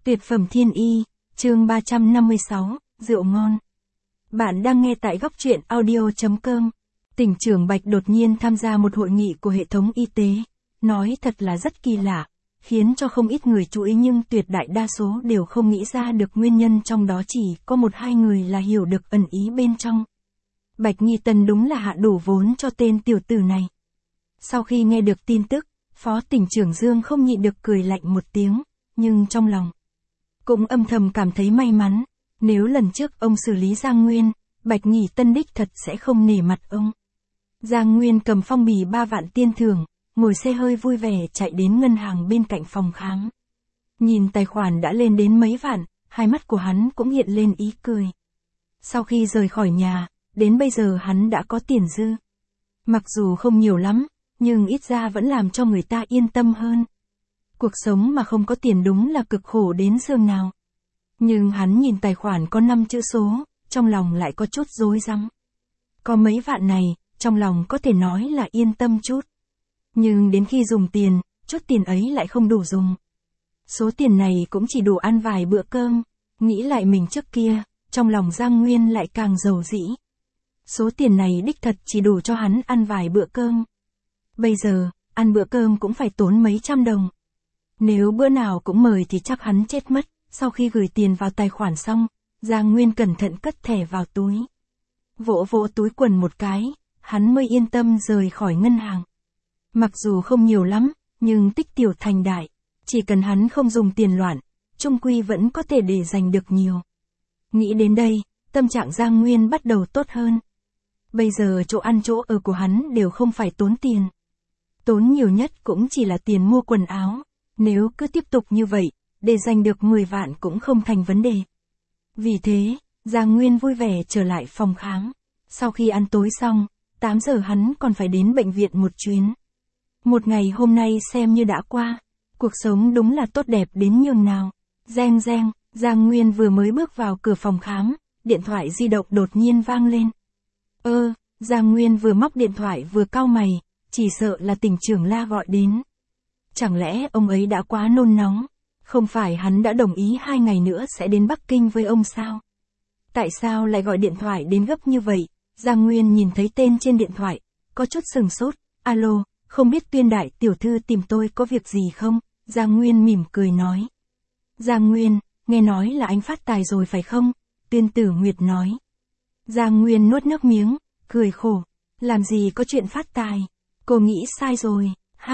Tuyệt phẩm thiên y, chương 356, rượu ngon. Bạn đang nghe tại góc truyện audio.com. Tỉnh trưởng Bạch đột nhiên tham gia một hội nghị của hệ thống y tế. Nói thật là rất kỳ lạ, khiến cho không ít người chú ý nhưng tuyệt đại đa số đều không nghĩ ra được nguyên nhân, trong đó chỉ có một hai người là hiểu được ẩn ý bên trong. Bạch Nghi Tần đúng là hạ đủ vốn cho tên tiểu tử này. Sau khi nghe được tin tức, Phó tỉnh trưởng Dương không nhịn được cười lạnh một tiếng, nhưng trong lòng cũng âm thầm cảm thấy may mắn, nếu lần trước ông xử lý Giang Nguyên, Bạch Nghi Tân đích thật sẽ không nể mặt ông. Giang Nguyên cầm phong bì 3 vạn tiền thưởng, ngồi xe hơi vui vẻ chạy đến ngân hàng bên cạnh phòng khám. Nhìn tài khoản đã lên đến mấy vạn, hai mắt của hắn cũng hiện lên ý cười. Sau khi rời khỏi nhà, đến bây giờ hắn đã có tiền dư. Mặc dù không nhiều lắm, nhưng ít ra vẫn làm cho người ta yên tâm hơn. Cuộc sống mà không có tiền đúng là cực khổ đến giường nào. Nhưng hắn nhìn tài khoản có 5 chữ số, trong lòng lại có chút rối rắm. Có mấy vạn này, trong lòng có thể nói là yên tâm chút. Nhưng đến khi dùng tiền, chút tiền ấy lại không đủ dùng. Số tiền này cũng chỉ đủ ăn vài bữa cơm. Nghĩ lại mình trước kia, trong lòng Giang Nguyên lại càng giàu dĩ. Số tiền này đích thật chỉ đủ cho hắn ăn vài bữa cơm. Bây giờ, ăn bữa cơm cũng phải tốn mấy trăm đồng. Nếu bữa nào cũng mời thì chắc hắn chết mất. Sau khi gửi tiền vào tài khoản xong, Giang Nguyên cẩn thận cất thẻ vào túi. Vỗ vỗ túi quần một cái, hắn mới yên tâm rời khỏi ngân hàng. Mặc dù không nhiều lắm, nhưng tích tiểu thành đại. Chỉ cần hắn không dùng tiền loạn, chung quy vẫn có thể để giành được nhiều. Nghĩ đến đây, tâm trạng Giang Nguyên bắt đầu tốt hơn. Bây giờ chỗ ăn chỗ ở của hắn đều không phải tốn tiền. Tốn nhiều nhất cũng chỉ là tiền mua quần áo. Nếu cứ tiếp tục như vậy, để giành được 10 vạn cũng không thành vấn đề. Vì thế, Giang Nguyên vui vẻ trở lại phòng khám. Sau khi ăn tối xong, 8 giờ hắn còn phải đến bệnh viện một chuyến. Một ngày hôm nay xem như đã qua. Cuộc sống đúng là tốt đẹp đến nhường nào. Reng reng, Giang Nguyên vừa mới bước vào cửa phòng khám, điện thoại di động đột nhiên vang lên. Giang Nguyên vừa móc điện thoại vừa cau mày, chỉ sợ là tỉnh trưởng La gọi đến. Chẳng lẽ ông ấy đã quá nôn nóng? Không phải hắn đã đồng ý 2 ngày nữa sẽ đến Bắc Kinh với ông sao? Tại sao lại gọi điện thoại đến gấp như vậy? Giang Nguyên nhìn thấy tên trên điện thoại, có chút sừng sốt. Alo, không biết Tuyên đại tiểu thư tìm tôi có việc gì không? Giang Nguyên mỉm cười nói. Giang Nguyên, nghe nói là anh phát tài rồi phải không? Tuyên Tử Nguyệt nói. Giang Nguyên nuốt nước miếng, cười khổ. Làm gì có chuyện phát tài? Cô nghĩ sai rồi.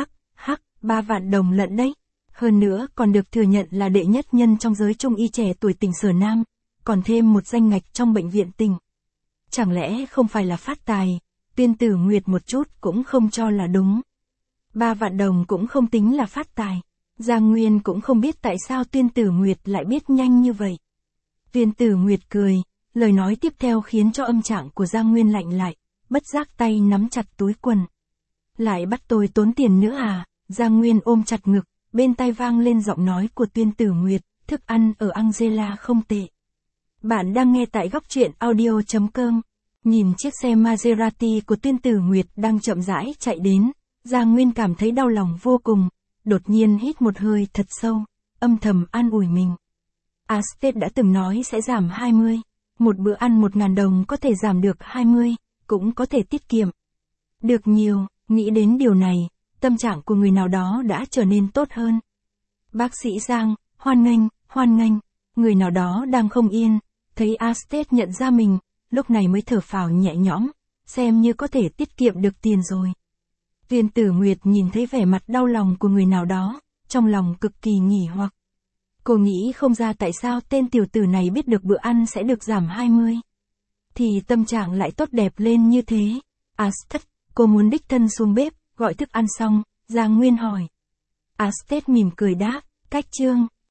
3 vạn đồng lận đấy. Hơn nữa còn được thừa nhận là đệ nhất nhân trong giới trung y trẻ tuổi tỉnh Sở Nam, còn thêm một danh ngạch trong bệnh viện tỉnh. Chẳng lẽ không phải là phát tài? Tuyên Tử Nguyệt một chút cũng không cho là đúng. 3 vạn đồng cũng không tính là phát tài. Giang Nguyên cũng không biết tại sao Tuyên Tử Nguyệt lại biết nhanh như vậy. Tuyên Tử Nguyệt cười, lời nói tiếp theo khiến cho âm trạng của Giang Nguyên lạnh lại, bất giác tay nắm chặt túi quần. Lại bắt tôi tốn tiền nữa à? Giang Nguyên ôm chặt ngực, bên tai vang lên giọng nói của Tuyên Tử Nguyệt, thức ăn ở Angela không tệ. Bạn đang nghe tại góc truyện audio.com. Nhìn chiếc xe Maserati của Tuyên Tử Nguyệt đang chậm rãi chạy đến, Giang Nguyên cảm thấy đau lòng vô cùng, đột nhiên hít một hơi thật sâu, âm thầm an ủi mình. Astet đã từng nói sẽ giảm 20, một bữa ăn 1.000 đồng có thể giảm được 20, cũng có thể tiết kiệm được nhiều. Nghĩ đến điều này, tâm trạng của người nào đó đã trở nên tốt hơn. Bác sĩ Giang, hoan nghênh, người nào đó đang không yên, thấy Astet nhận ra mình, lúc này mới thở phào nhẹ nhõm, xem như có thể tiết kiệm được tiền rồi. Tuyên Tử Nguyệt nhìn thấy vẻ mặt đau lòng của người nào đó, trong lòng cực kỳ nghỉ hoặc. Cô nghĩ không ra tại sao tên tiểu tử này biết được bữa ăn sẽ được giảm 20. Thì tâm trạng lại tốt đẹp lên như thế. Astet, cô muốn đích thân xuống bếp, gọi thức ăn xong, Giang Nguyên hỏi. Astet mỉm cười đáp, cách chương.